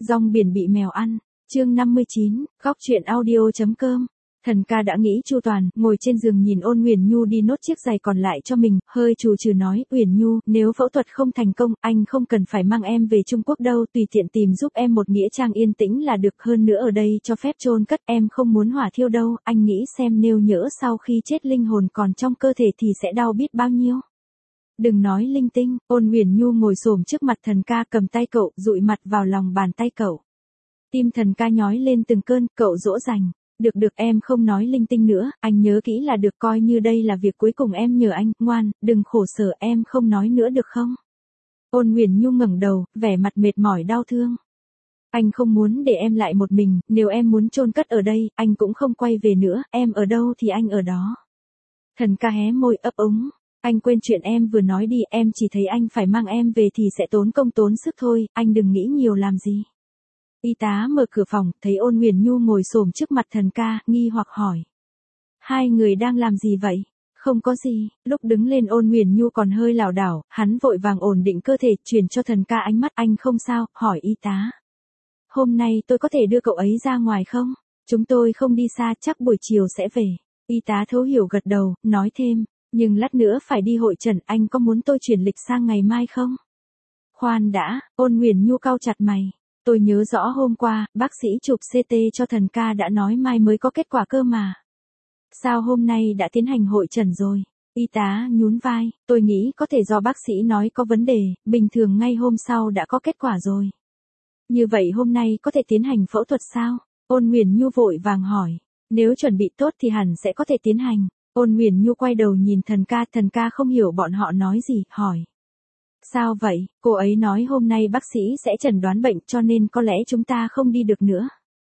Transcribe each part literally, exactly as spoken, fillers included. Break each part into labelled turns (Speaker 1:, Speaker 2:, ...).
Speaker 1: Rong biển bị mèo ăn. Chương năm mươi chín, góc truyện audio chấm com. Thần ca đã nghĩ chu toàn, ngồi trên giường nhìn Ôn Huyền Nhu đi nốt chiếc giày còn lại cho mình, hơi trù trừ nói, Huyền Nhu, nếu phẫu thuật không thành công, anh không cần phải mang em về Trung Quốc đâu, tùy tiện tìm giúp em một nghĩa trang yên tĩnh là được, hơn nữa ở đây cho phép chôn cất, em không muốn hỏa thiêu đâu, anh nghĩ xem nếu nhỡ sau khi chết linh hồn còn trong cơ thể thì sẽ đau biết bao nhiêu. Đừng nói linh tinh. Ôn Huyền Nhu ngồi xổm trước mặt thần ca, cầm tay cậu, dụi mặt vào lòng bàn tay cậu. Tim thần ca nhói lên từng cơn, cậu dỗ dành. Được được, em không nói linh tinh nữa, anh nhớ kỹ là được, coi như đây là việc cuối cùng em nhờ anh, ngoan, đừng khổ sở, em không nói nữa được không? Ôn Huyền Nhu ngẩng đầu, vẻ mặt mệt mỏi đau thương. Anh không muốn để em lại một mình, nếu em muốn chôn cất ở đây, anh cũng không quay về nữa, em ở đâu thì anh ở đó. Thần ca hé môi ấp úng. Anh quên chuyện em vừa nói đi, em chỉ thấy anh phải mang em về thì sẽ tốn công tốn sức thôi, anh đừng nghĩ nhiều làm gì. Y tá mở cửa phòng, thấy Ôn Huyền Nhu ngồi xổm trước mặt thần ca, nghi hoặc hỏi. Hai người đang làm gì vậy? Không có gì. Lúc đứng lên Ôn Huyền Nhu còn hơi lảo đảo, hắn vội vàng ổn định cơ thể, truyền cho thần ca ánh mắt, anh không sao, hỏi y tá. Hôm nay tôi có thể đưa cậu ấy ra ngoài không? Chúng tôi không đi xa, chắc buổi chiều sẽ về. Y tá thấu hiểu gật đầu, nói thêm. Nhưng lát nữa phải đi hội trần, anh có muốn tôi chuyển lịch sang ngày mai không? Khoan đã, Ôn Huyền Nhu cau chặt mày. Tôi nhớ rõ hôm qua, bác sĩ chụp xê tê cho thần ca đã nói mai mới có kết quả cơ mà. Sao hôm nay đã tiến hành hội trần rồi? Y tá nhún vai, tôi nghĩ có thể do bác sĩ nói có vấn đề, bình thường ngay hôm sau đã có kết quả rồi. Như vậy hôm nay có thể tiến hành phẫu thuật sao? Ôn Huyền Nhu vội vàng hỏi. Nếu chuẩn bị tốt thì hẳn sẽ có thể tiến hành. Ôn Huyền Nhu quay đầu nhìn thần ca, thần ca không hiểu bọn họ nói gì, hỏi. Sao vậy? Cô ấy nói hôm nay bác sĩ sẽ chẩn đoán bệnh cho nên có lẽ chúng ta không đi được nữa.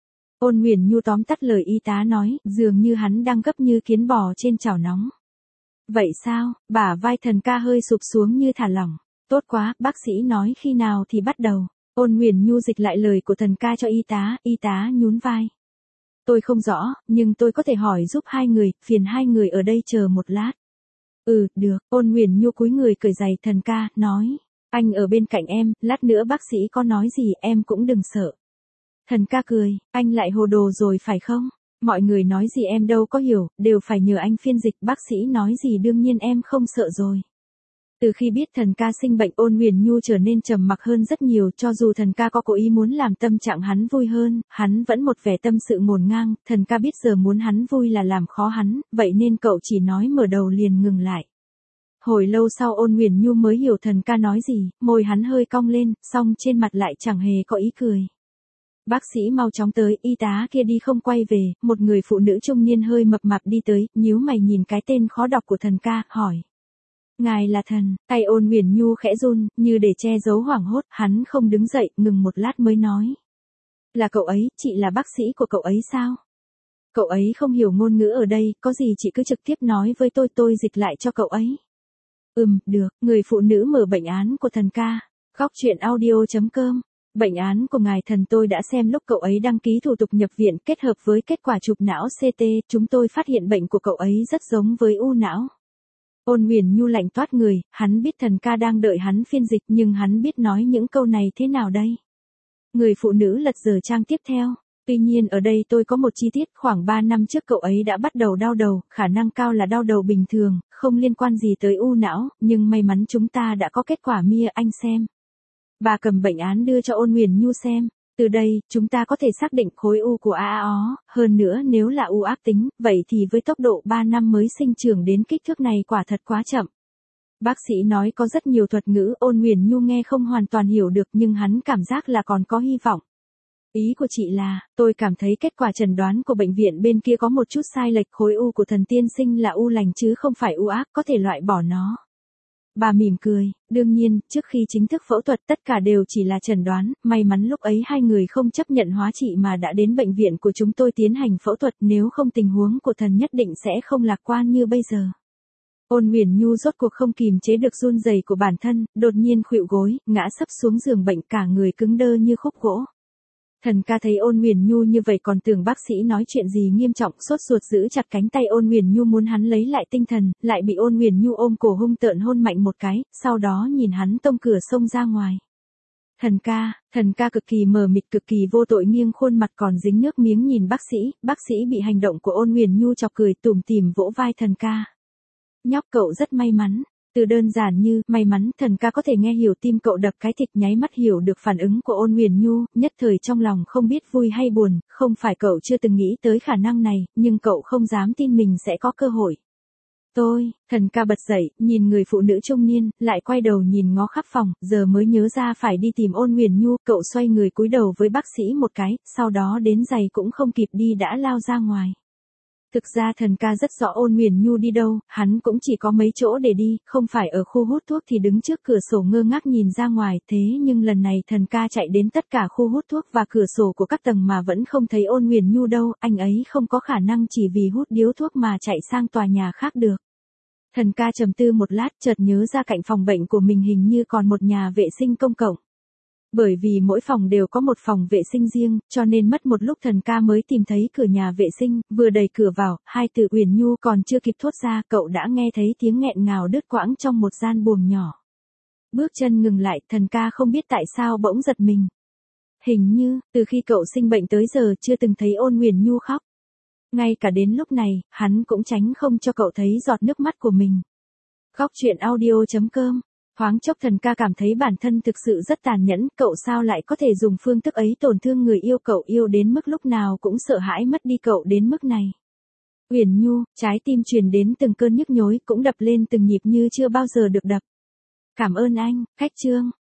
Speaker 1: Ôn Huyền Nhu tóm tắt lời y tá nói, dường như hắn đang gấp như kiến bò trên chảo nóng. Vậy sao? Bả vai thần ca hơi sụp xuống như thả lỏng. Tốt quá, bác sĩ nói khi nào thì bắt đầu. Ôn Huyền Nhu dịch lại lời của thần ca cho y tá, y tá nhún vai. Tôi không rõ, nhưng tôi có thể hỏi giúp hai người, phiền hai người ở đây chờ một lát. Ừ, được. Ôn Huyền Nhu cúi người cởi giày, thần ca, nói. Anh ở bên cạnh em, lát nữa bác sĩ có nói gì em cũng đừng sợ. Thần ca cười, anh lại hồ đồ rồi phải không? Mọi người nói gì em đâu có hiểu, đều phải nhờ anh phiên dịch, bác sĩ nói gì đương nhiên em không sợ rồi. Từ khi biết thần ca sinh bệnh, Ôn Huyền Nhu trở nên trầm mặc hơn rất nhiều, cho dù thần ca có cố ý muốn làm tâm trạng hắn vui hơn, hắn vẫn một vẻ tâm sự ngổn ngang, thần ca biết giờ muốn hắn vui là làm khó hắn, vậy nên cậu chỉ nói mở đầu liền ngừng lại. Hồi lâu sau Ôn Huyền Nhu mới hiểu thần ca nói gì, môi hắn hơi cong lên, song trên mặt lại chẳng hề có ý cười. Bác sĩ mau chóng tới, y tá kia đi không quay về, một người phụ nữ trung niên hơi mập mạp đi tới, nhíu mày nhìn cái tên khó đọc của thần ca, hỏi. Ngài là thần, tay Ôn Huyền Nhu khẽ run, như để che giấu hoảng hốt, hắn không đứng dậy, ngừng một lát mới nói. Là cậu ấy, chị là bác sĩ của cậu ấy sao? Cậu ấy không hiểu ngôn ngữ ở đây, có gì chị cứ trực tiếp nói với tôi, tôi dịch lại cho cậu ấy. Ừm, được, người phụ nữ mở bệnh án của thần ca. Góc truyện audio chấm com. Bệnh án của ngài thần tôi đã xem lúc cậu ấy đăng ký thủ tục nhập viện, kết hợp với kết quả chụp não xê tê, chúng tôi phát hiện bệnh của cậu ấy rất giống với u não. Ôn Huyền Nhu lạnh toát người, hắn biết thần ca đang đợi hắn phiên dịch nhưng hắn biết nói những câu này thế nào đây? Người phụ nữ lật dở trang tiếp theo. Tuy nhiên ở đây tôi có một chi tiết, khoảng ba năm trước cậu ấy đã bắt đầu đau đầu, khả năng cao là đau đầu bình thường, không liên quan gì tới u não, nhưng may mắn chúng ta đã có kết quả mia, anh xem. Bà cầm bệnh án đưa cho Ôn Huyền Nhu xem. Từ đây, chúng ta có thể xác định khối u của a a ó, hơn nữa nếu là u ác tính, vậy thì với tốc độ ba năm mới sinh trưởng đến kích thước này quả thật quá chậm. Bác sĩ nói có rất nhiều thuật ngữ, Ôn Huyền Nhu nghe không hoàn toàn hiểu được nhưng hắn cảm giác là còn có hy vọng. Ý của chị là, tôi cảm thấy kết quả chẩn đoán của bệnh viện bên kia có một chút sai lệch, khối u của thần tiên sinh là u lành chứ không phải u ác, có thể loại bỏ nó. Bà mỉm cười, đương nhiên, trước khi chính thức phẫu thuật tất cả đều chỉ là chẩn đoán, may mắn lúc ấy hai người không chấp nhận hóa trị mà đã đến bệnh viện của chúng tôi tiến hành phẫu thuật, nếu không tình huống của thần nhất định sẽ không lạc quan như bây giờ. Ôn Huyền Nhu rốt cuộc không kìm chế được run rẩy của bản thân, đột nhiên khuỵu gối, ngã sấp xuống giường bệnh, cả người cứng đơ như khúc gỗ. Thần ca thấy Ôn Huyền Nhu như vậy còn tưởng bác sĩ nói chuyện gì nghiêm trọng, sốt ruột giữ chặt cánh tay Ôn Huyền Nhu muốn hắn lấy lại tinh thần, lại bị Ôn Huyền Nhu ôm cổ hung tợn hôn mạnh một cái, sau đó nhìn hắn tông cửa xông ra ngoài. Thần ca, thần ca cực kỳ mờ mịt cực kỳ vô tội nghiêng khuôn mặt còn dính nước miếng nhìn bác sĩ, bác sĩ bị hành động của Ôn Nguyền Nhu chọc cười tủm tỉm vỗ vai thần ca. Nhóc cậu rất may mắn. Từ đơn giản như, may mắn, thần ca có thể nghe hiểu tim cậu đập cái thịt nháy mắt hiểu được phản ứng của Ôn Nguyền Nhu, nhất thời trong lòng không biết vui hay buồn, không phải cậu chưa từng nghĩ tới khả năng này, nhưng cậu không dám tin mình sẽ có cơ hội. Tôi, thần ca bật dậy, nhìn người phụ nữ trung niên, lại quay đầu nhìn ngó khắp phòng, giờ mới nhớ ra phải đi tìm Ôn Nguyền Nhu, cậu xoay người cúi đầu với bác sĩ một cái, sau đó đến giày cũng không kịp đi đã lao ra ngoài. Thực ra thần ca rất rõ Ôn Nguyền Nhu đi đâu, hắn cũng chỉ có mấy chỗ để đi, không phải ở khu hút thuốc thì đứng trước cửa sổ ngơ ngác nhìn ra ngoài, thế nhưng lần này thần ca chạy đến tất cả khu hút thuốc và cửa sổ của các tầng mà vẫn không thấy Ôn Nguyền Nhu đâu, anh ấy không có khả năng chỉ vì hút điếu thuốc mà chạy sang tòa nhà khác được. Thần ca trầm tư một lát chợt nhớ ra cạnh phòng bệnh của mình hình như còn một nhà vệ sinh công cộng. Bởi vì mỗi phòng đều có một phòng vệ sinh riêng, cho nên mất một lúc thần ca mới tìm thấy cửa nhà vệ sinh, vừa đẩy cửa vào, hai từ Uyển Nhu còn chưa kịp thốt ra, cậu đã nghe thấy tiếng nghẹn ngào đứt quãng trong một gian buồng nhỏ. Bước chân ngừng lại, thần ca không biết tại sao bỗng giật mình. Hình như, từ khi cậu sinh bệnh tới giờ chưa từng thấy Ôn Nguyền Nhu khóc. Ngay cả đến lúc này, hắn cũng tránh không cho cậu thấy giọt nước mắt của mình. Góc truyện audio chấm com. Thoáng chốc thần ca cảm thấy bản thân thực sự rất tàn nhẫn, cậu sao lại có thể dùng phương thức ấy tổn thương người yêu cậu yêu đến mức lúc nào cũng sợ hãi mất đi cậu đến mức này. Uyển Nhu, trái tim truyền đến từng cơn nhức nhối cũng đập lên từng nhịp như chưa bao giờ được đập. Cảm ơn anh, khách trương.